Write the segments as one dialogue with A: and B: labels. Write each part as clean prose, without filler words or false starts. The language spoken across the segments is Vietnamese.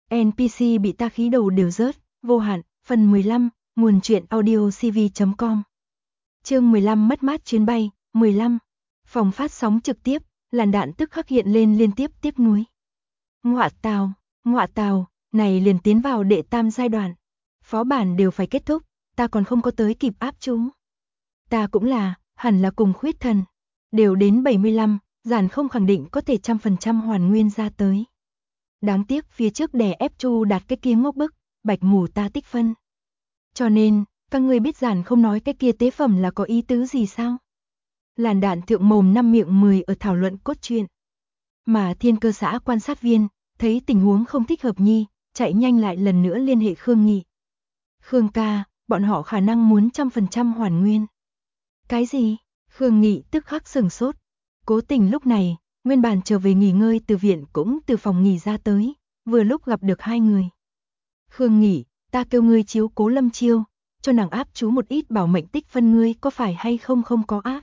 A: NPC bị ta khí đầu đều rớt, vô hạn, phần 15, nguồn truyện audio cv.com. Chương 15 mất mát chuyến bay, 15. Phòng phát sóng trực tiếp, làn đạn tức khắc hiện lên liên tiếp tiếc nuối. Ngọa tào, này liền tiến vào đệ tam giai đoạn. Phó bản đều phải kết thúc, ta còn không có tới kịp áp chúng. Ta cũng là, hẳn là cùng khuyết thần. Đều đến 75, giản không khẳng định có thể 100% hoàn nguyên ra tới. Đáng tiếc phía trước đè ép Chu Đạt cái kia ngốc bức, bạch mù ta tích phân. Cho nên, các ngươi biết giản không nói cái kia tế phẩm là có ý tứ gì sao? Làn đạn thượng mồm năm miệng 10 ở thảo luận cốt truyện. Mà thiên cơ xã quan sát viên, thấy tình huống không thích hợp nhi, chạy nhanh lại lần nữa liên hệ Khương Nghị. Khương ca, bọn họ khả năng muốn 100% hoàn nguyên. Cái gì? Khương Nghị tức khắc sửng sốt. Cố Tình lúc này, nguyên bản trở về nghỉ ngơi từ viện cũng từ phòng nghỉ ra tới, vừa lúc gặp được hai người. Khương Nghị, ta kêu ngươi chiếu cố Lâm Chiêu, cho nàng áp chú một ít bảo mệnh tích phân, ngươi có phải hay không có áp?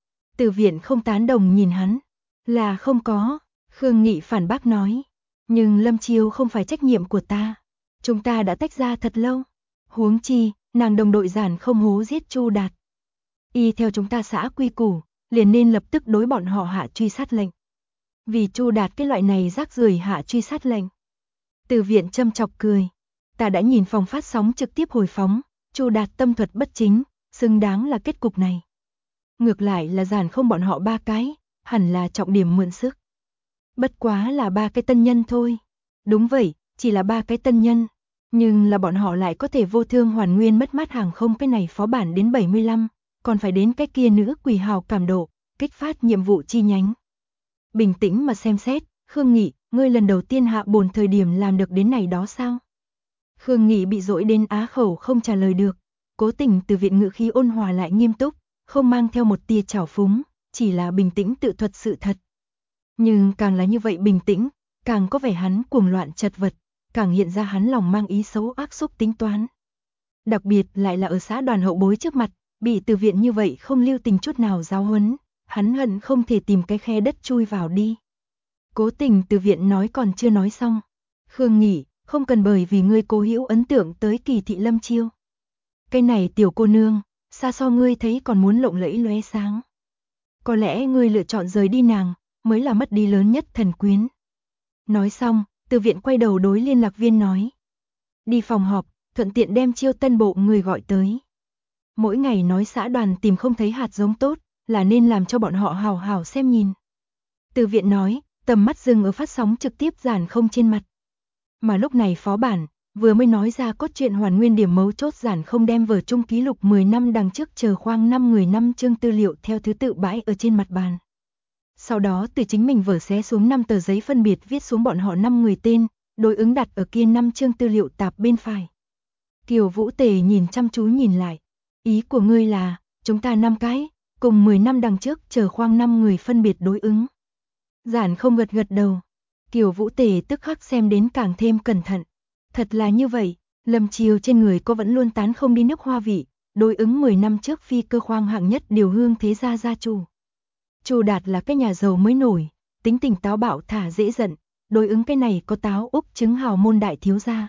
A: Từ viện không tán đồng nhìn hắn, là không có, Khương Nghị phản bác nói. Nhưng Lâm Chiêu không phải trách nhiệm của ta, chúng ta đã tách ra thật lâu. Huống chi, nàng đồng đội giản không hố giết Chu Đạt. Y theo chúng ta xã quy củ, liền nên lập tức đối bọn họ hạ truy sát lệnh. Vì Chu Đạt cái loại này rác rưởi hạ truy sát lệnh. Từ viện châm chọc cười. Ta đã nhìn phòng phát sóng trực tiếp hồi phóng, Chu Đạt tâm thuật bất chính, xứng đáng là kết cục này. Ngược lại là giản không bọn họ ba cái, hẳn là trọng điểm mượn sức. Bất quá là ba cái tân nhân thôi. Đúng vậy, chỉ là ba cái tân nhân. Nhưng là bọn họ lại có thể vô thương hoàn nguyên mất mát hàng không, cái này phó bản đến 75, còn phải đến cái kia nữ quỷ hào cảm độ, kích phát nhiệm vụ chi nhánh. Bình tĩnh mà xem xét, Khương Nghị, ngươi lần đầu tiên hạ bồn thời điểm làm được đến này đó sao? Khương Nghị bị dỗi đến á khẩu không trả lời được. Cố Tình từ viện ngữ khí ôn hòa lại nghiêm túc, không mang theo một tia trào phúng, chỉ là bình tĩnh tự thuật sự thật. Nhưng càng là như vậy bình tĩnh, càng có vẻ hắn cuồng loạn chật vật, càng hiện ra hắn lòng mang ý xấu ác xúc tính toán. Đặc biệt lại là ở xã đoàn hậu bối trước mặt, bị từ viện như vậy không lưu tình chút nào giáo huấn, hắn hận không thể tìm cái khe đất chui vào đi. Cố Tình từ viện nói còn chưa nói xong. Khương Nghị, không cần bởi vì ngươi cố hữu ấn tượng tới Kỳ thị Lâm Chiêu. Cái này tiểu cô nương, xa so ngươi thấy còn muốn lộng lẫy lóe sáng. Có lẽ ngươi lựa chọn rời đi nàng, mới là mất đi lớn nhất thần quyến. Nói xong, từ viện quay đầu đối liên lạc viên nói. Đi phòng họp, thuận tiện đem Chiêu tân bộ người gọi tới. Mỗi ngày nói xã đoàn tìm không thấy hạt giống tốt, là nên làm cho bọn họ hào hào xem nhìn. Từ viện nói, tầm mắt dừng ở phát sóng trực tiếp giản không trên mặt. Mà lúc này phó bản, vừa mới nói ra cốt truyện hoàn nguyên điểm mấu chốt, giản không đem vở chung ký lục 10 năm đằng trước chờ khoang 5 người 5 chương tư liệu theo thứ tự bãi ở trên mặt bàn. Sau đó từ chính mình vở xé xuống 5 tờ giấy phân biệt viết xuống bọn họ 5 người tên, đối ứng đặt ở kia 5 chương tư liệu tạp bên phải. Kiều Vũ Tề nhìn chăm chú nhìn lại. Ý của ngươi là, chúng ta 5 cái, cùng 10 năm đằng trước chờ khoang 5 người phân biệt đối ứng. Giản không gật gật đầu. Kiều Vũ Tề tức khắc xem đến càng thêm cẩn thận. Thật là như vậy, Lâm Chiêu trên người có vẫn luôn tán không đi nước hoa vị, đối ứng 10 năm trước phi cơ khoang hạng nhất điều hương thế gia gia chủ. Chu Đạt là cái nhà giàu mới nổi, tính tình táo bạo thả dễ giận, đối ứng cái này có Táo Úc chứng hào môn đại thiếu gia.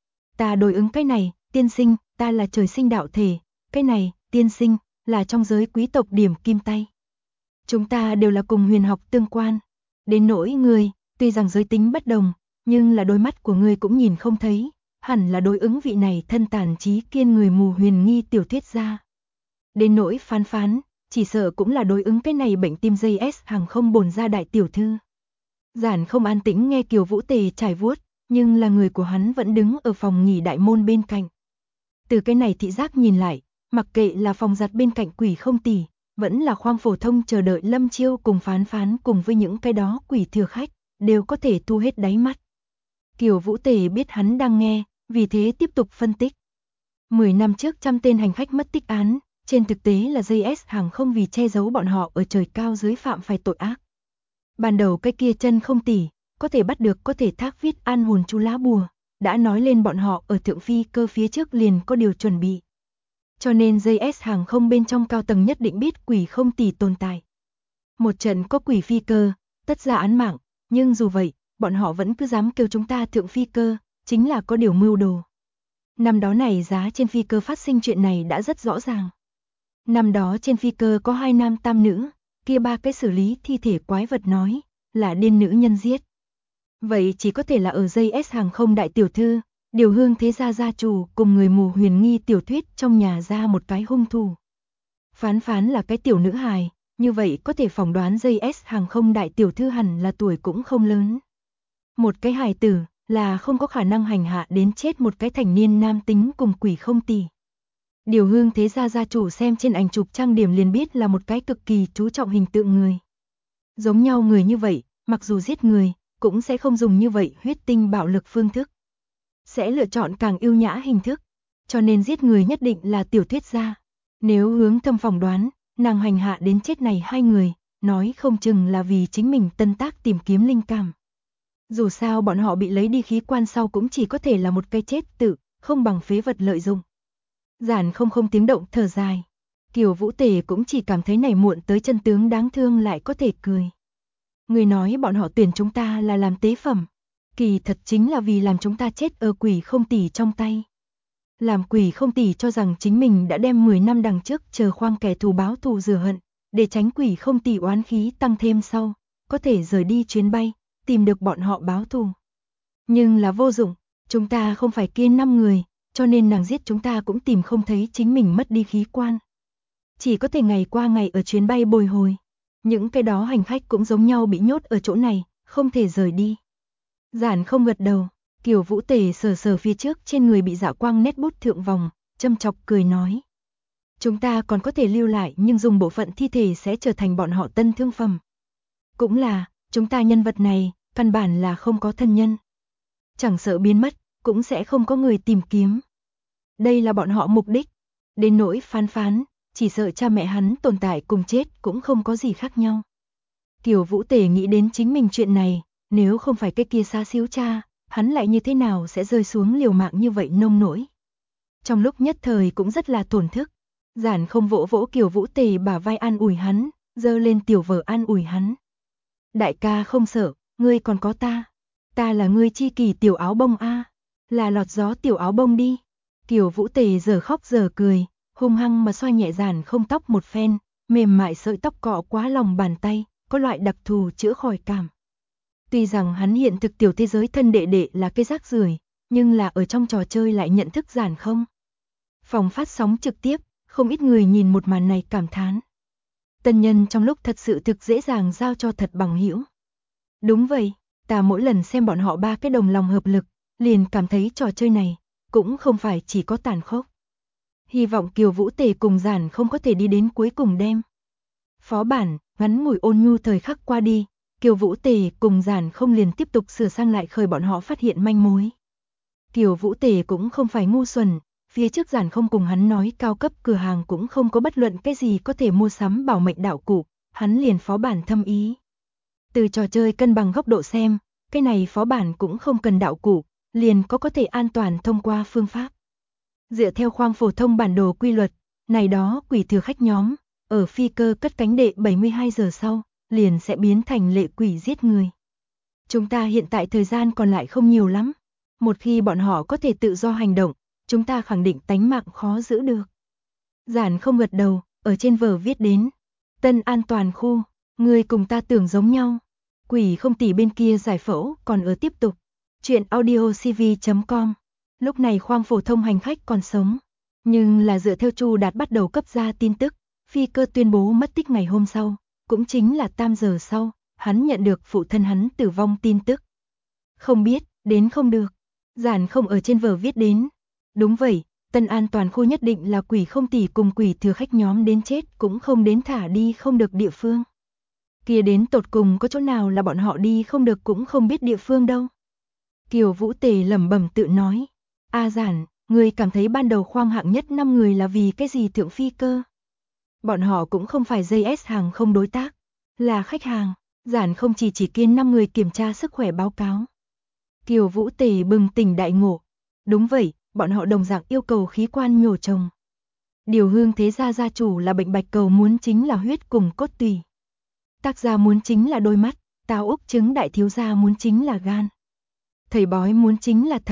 A: Ta đối ứng cái này, tiên sinh, ta là trời sinh đạo thể, cái này, tiên sinh, là trong giới quý tộc điểm kim tay. Chúng ta đều là cùng huyền học tương quan. Đến nỗi ngươi, tuy rằng giới tính bất đồng, nhưng là đôi mắt của ngươi cũng nhìn không thấy, hẳn là đối ứng vị này thân tàn trí kiên người mù huyền nghi tiểu thuyết gia. Đến nỗi Phán Phán, chỉ sợ cũng là đối ứng cái này bệnh tim JS hàng không bổn ra đại tiểu thư. Giản không an tĩnh nghe Kiều Vũ Tề trải vuốt, nhưng là người của hắn vẫn đứng ở phòng nghỉ đại môn bên cạnh. Từ cái này thị giác nhìn lại, mặc kệ là phòng giặt bên cạnh quỷ không tỷ, vẫn là khoang phổ thông chờ đợi Lâm Chiêu cùng Phán Phán cùng với những cái đó quỷ thừa khách, đều có thể thu hết đáy mắt. Kiều Vũ Tề biết hắn đang nghe, vì thế tiếp tục phân tích. 10 năm trước 100 tên hành khách mất tích án, trên thực tế là JS hàng không vì che giấu bọn họ ở trời cao dưới phạm phải tội ác. Ban đầu cái kia chân không tỷ, có thể bắt được có thể thác viết an hồn chú lá bùa, đã nói lên bọn họ ở thượng phi cơ phía trước liền có điều chuẩn bị. Cho nên JS hàng không bên trong cao tầng nhất định biết quỷ không tỷ tồn tại. Một trận có quỷ phi cơ, tất ra án mạng, nhưng dù vậy, bọn họ vẫn cứ dám kêu chúng ta thượng phi cơ, chính là có điều mưu đồ. Năm đó này giá trên phi cơ phát sinh chuyện này đã rất rõ ràng. Năm đó trên phi cơ có 2 nam tam nữ, kia 3 cái xử lý thi thể quái vật nói, là điên nữ nhân giết. Vậy chỉ có thể là ở JS hàng không đại tiểu thư, Điều Hương thế gia gia chủ cùng người mù huyền nghi tiểu thuyết trong nhà ra một cái hung thủ. Phán phán là cái tiểu nữ hài, như vậy có thể phỏng đoán JS hàng không đại tiểu thư hẳn là tuổi cũng không lớn. Một cái hài tử là không có khả năng hành hạ đến chết một cái thành niên nam tính cùng quỷ không tỷ. Điều Hương thế gia gia chủ xem trên ảnh chụp trang điểm liền biết là một cái cực kỳ chú trọng hình tượng người. Giống nhau người như vậy, mặc dù giết người, cũng sẽ không dùng như vậy huyết tinh bạo lực phương thức. Sẽ lựa chọn càng ưu nhã hình thức, cho nên giết người nhất định là tiểu thuyết gia. Nếu hướng thâm phỏng đoán, nàng hành hạ đến chết này 2 người, nói không chừng là vì chính mình tân tác tìm kiếm linh cảm. Dù sao bọn họ bị lấy đi khí quan sau cũng chỉ có thể là một cái chết tự, không bằng phế vật lợi dụng. Giản không tiếng động thở dài. Kiều Vũ Tề cũng chỉ cảm thấy này muộn tới chân tướng đáng thương lại có thể cười. Người nói bọn họ tuyển chúng ta là làm tế phẩm. Kỳ thật chính là vì làm chúng ta chết ở quỷ không tỷ trong tay. Làm quỷ không tỷ cho rằng chính mình đã đem 10 năm đằng trước chờ khoang kẻ thù báo thù rửa hận, để tránh quỷ không tỷ oán khí tăng thêm sau, có thể rời đi chuyến bay, tìm được bọn họ báo thù. Nhưng là vô dụng, chúng ta không phải kia 5 người, cho nên nàng giết chúng ta cũng tìm không thấy chính mình mất đi khí quan. Chỉ có thể ngày qua ngày ở chuyến bay bồi hồi. Những cái đó hành khách cũng giống nhau bị nhốt ở chỗ này, không thể rời đi. Giản không gật đầu, Kiều Vũ Tề sờ sờ phía trước trên người bị dạo quang nét bút thượng vòng, châm chọc cười nói. Chúng ta còn có thể lưu lại nhưng dùng bộ phận thi thể sẽ trở thành bọn họ tân thương phẩm. Cũng là, chúng ta nhân vật này, căn bản là không có thân nhân. Chẳng sợ biến mất, cũng sẽ không có người tìm kiếm. Đây là bọn họ mục đích. Đến nỗi phán, chỉ sợ cha mẹ hắn tồn tại cùng chết cũng không có gì khác nhau. Kiều Vũ Tề nghĩ đến chính mình chuyện này, nếu không phải cái kia xa xíu cha, hắn lại như thế nào sẽ rơi xuống liều mạng như vậy nông nỗi. Trong lúc nhất thời cũng rất là tổn thức, Giản không vỗ vỗ Kiều Vũ Tề bả vai an ủi hắn, giơ lên tiểu vở an ủi hắn. Đại ca không sợ, ngươi còn có ta là ngươi chi kỷ tiểu áo bông a, là lọt gió tiểu áo bông đi. Kiều Vũ Tề giờ khóc giờ cười, hung hăng mà xoa nhẹ Giản không tóc một phen, mềm mại sợi tóc cọ quá lòng bàn tay, có loại đặc thù chữa khỏi cảm. Tuy rằng hắn hiện thực tiểu thế giới thân đệ đệ là cái rác rưởi, nhưng là ở trong trò chơi lại nhận thức Giản không. Phòng phát sóng trực tiếp, không ít người nhìn một màn này cảm thán. Tân nhân trong lúc thật sự thực dễ dàng giao cho thật bằng hữu. Đúng vậy, ta mỗi lần xem bọn họ 3 cái đồng lòng hợp lực, liền cảm thấy trò chơi này cũng không phải chỉ có tàn khốc. Hy vọng Kiều Vũ Tề cùng Giản không có thể đi đến cuối cùng đêm. Phó bản, ngắn ngủi ôn nhu thời khắc qua đi, Kiều Vũ Tề cùng Giản không liền tiếp tục sửa sang lại khởi bọn họ phát hiện manh mối. Kiều Vũ Tề cũng không phải ngu xuẩn, phía trước Giản không cùng hắn nói cao cấp cửa hàng cũng không có bất luận cái gì có thể mua sắm bảo mệnh đạo cụ, hắn liền phó bản thâm ý. Từ trò chơi cân bằng góc độ xem, cái này phó bản cũng không cần đạo cụ, liền có thể an toàn thông qua phương pháp. Dựa theo khoang phổ thông bản đồ quy luật, này đó quỷ thừa khách nhóm, ở phi cơ cất cánh đệ 72 giờ sau, liền sẽ biến thành lệ quỷ giết người. Chúng ta hiện tại thời gian còn lại không nhiều lắm. Một khi bọn họ có thể tự do hành động, chúng ta khẳng định tánh mạng khó giữ được. Giản không gật đầu, ở trên vở viết đến. Tân an toàn khu, người cùng ta tưởng giống nhau. Quỷ không tỷ bên kia giải phẫu còn ở tiếp tục. Chuyện audiocv.com. Lúc này khoang phổ thông hành khách còn sống. Nhưng là dựa theo Chu Đạt bắt đầu cấp ra tin tức, phi cơ tuyên bố mất tích ngày hôm sau, cũng chính là 3 giờ sau, hắn nhận được phụ thân hắn tử vong tin tức. Không biết, đến không được. Giản không ở trên vở viết đến. Đúng vậy, tân an toàn khu nhất định là quỷ không tỷ cùng quỷ thừa khách nhóm đến chết cũng không đến thả đi không được địa phương. Kia đến tột cùng có chỗ nào là bọn họ đi không được cũng không biết địa phương đâu. Kiều Vũ Tề lẩm bẩm tự nói. A Giản, người cảm thấy ban đầu khoang hạng nhất 5 người là vì cái gì thượng phi cơ? Bọn họ cũng không phải JS hàng không đối tác, là khách hàng. Giản không chỉ kiên 5 người kiểm tra sức khỏe báo cáo. Kiều Vũ Tề bừng tỉnh đại ngộ. Đúng vậy, bọn họ đồng dạng yêu cầu khí quan nhổ trồng. Điều Hương thế gia gia chủ là bệnh bạch cầu muốn chính là huyết cùng cốt tủy. Tác gia muốn chính là đôi mắt, Tào Úc Trứng đại thiếu gia muốn chính là gan. Thầy bói muốn chính là thận,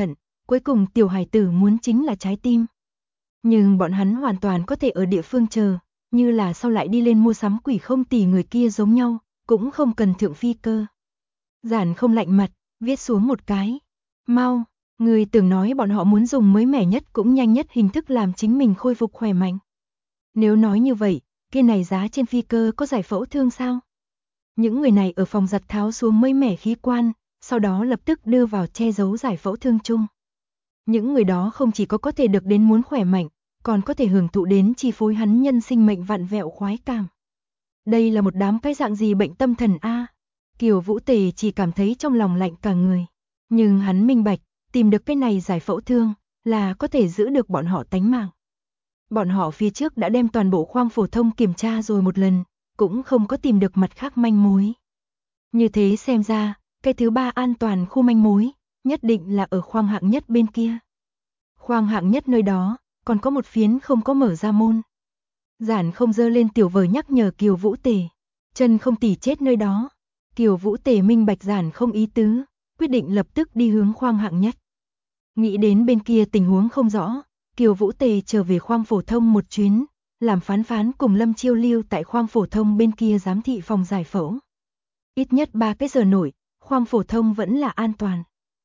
A: cuối cùng tiểu hải tử muốn chính là trái tim. Nhưng bọn hắn hoàn toàn có thể ở địa phương chờ, như là sau lại đi lên mua sắm quỷ không tỷ người kia giống nhau, cũng không cần thượng phi cơ. Giản không lạnh mặt, viết xuống một cái. Mau, người tưởng nói bọn họ muốn dùng mới mẻ nhất cũng nhanh nhất hình thức làm chính mình khôi phục khỏe mạnh. Nếu nói như vậy, kia này giá trên phi cơ có giải phẫu thương sao? Những người này ở phòng giặt tháo xuống mới mẻ khí quan, sau đó lập tức đưa vào che giấu giải phẫu thương chung. Những người đó không chỉ có thể được đến muốn khỏe mạnh, còn có thể hưởng thụ đến chi phối hắn nhân sinh mệnh vặn vẹo khoái cảm. Đây là một đám cái dạng gì bệnh tâm thần a? Kiều Vũ Tề chỉ cảm thấy trong lòng lạnh cả người. Nhưng hắn minh bạch, tìm được cái này giải phẫu thương, là có thể giữ được bọn họ tánh mạng. Bọn họ phía trước đã đem toàn bộ khoang phổ thông kiểm tra rồi một lần, cũng không có tìm được mặt khác manh mối. Như thế xem ra, cái thứ ba an toàn khu manh mối, nhất định là ở khoang hạng nhất bên kia. Khoang hạng nhất nơi đó, còn có một phiến không có mở ra môn. Giản không giơ lên tiểu vời nhắc nhở Kiều Vũ Tề, chân không tỉ chết nơi đó. Kiều Vũ Tề minh bạch giản không ý tứ, quyết định lập tức đi hướng khoang hạng nhất. Nghĩ đến bên kia tình huống không rõ, Kiều Vũ Tề trở về khoang phổ thông một chuyến, làm phán cùng Lâm Chiêu lưu tại khoang phổ thông bên kia giám thị phòng giải phẫu. Ít nhất 3 cái giờ nổi, khoang phổ thông vẫn là an toàn.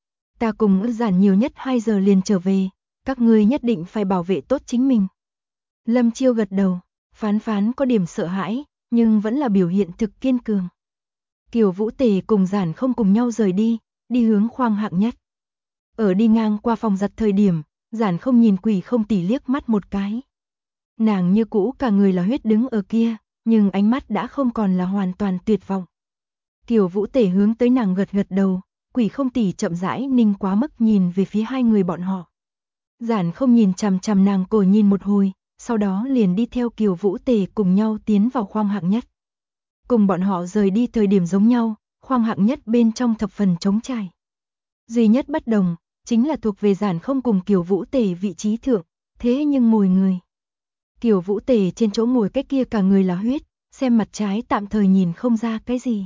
A: Ta cùng giản nhiều nhất 2 giờ liền trở về, các ngươi nhất định phải bảo vệ tốt chính mình. Lâm Chiêu gật đầu, phán có điểm sợ hãi, nhưng vẫn là biểu hiện thực kiên cường. Kiều Vũ Tề cùng giản không cùng nhau rời đi hướng khoang hạng nhất. Ở đi ngang qua phòng giặt thời điểm, giản không nhìn quỷ không tỉ liếc mắt một cái. Nàng như cũ cả người là huyết đứng ở kia, nhưng ánh mắt đã không còn là hoàn toàn tuyệt vọng. Kiều Vũ Tề hướng tới nàng gật đầu, quỷ không tỉ chậm rãi ninh quá mức nhìn về phía hai người bọn họ. Giản không nhìn chằm nàng cổ nhìn một hồi, sau đó liền đi theo Kiều Vũ Tề cùng nhau tiến vào khoang hạng nhất. Cùng bọn họ rời đi thời điểm giống nhau, khoang hạng nhất bên trong thập phần trống trải. Duy nhất bất đồng, chính là thuộc về giản không cùng Kiều Vũ Tề vị trí thượng, thế nhưng ngồi người. Kiều Vũ Tề trên chỗ ngồi cái kia cả người là huyết, xem mặt trái tạm thời nhìn không ra cái gì.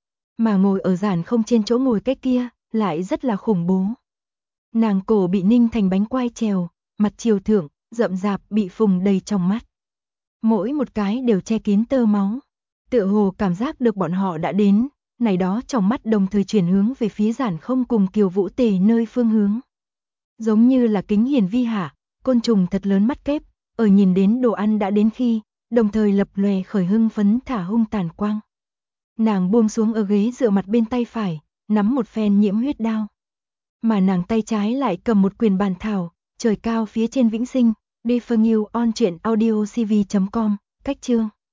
A: Mà ngồi ở giản không trên chỗ ngồi cái kia, lại rất là khủng bố. Nàng cổ bị ninh thành bánh quai trèo, mặt chiều thượng, rậm rạp bị phùng đầy trong mắt. Mỗi một cái đều che kín tơ máu. Tựa hồ cảm giác được bọn họ đã đến, này đó trong mắt đồng thời chuyển hướng về phía giản không cùng Kiều Vũ Tề nơi phương hướng. Giống như là kính hiển vi hạ, côn trùng thật lớn mắt kép, ở nhìn đến đồ ăn đã đến khi, đồng thời lập lòe khởi hưng phấn thả hung tàn quang. Nàng buông xuống ở ghế dựa mặt bên tay phải, nắm một phen nhiễm huyết đao. Mà nàng tay trái lại cầm một quyền bàn thảo, trời cao phía trên vĩnh sinh, Defernew on truyện audio cv.com, cách chương.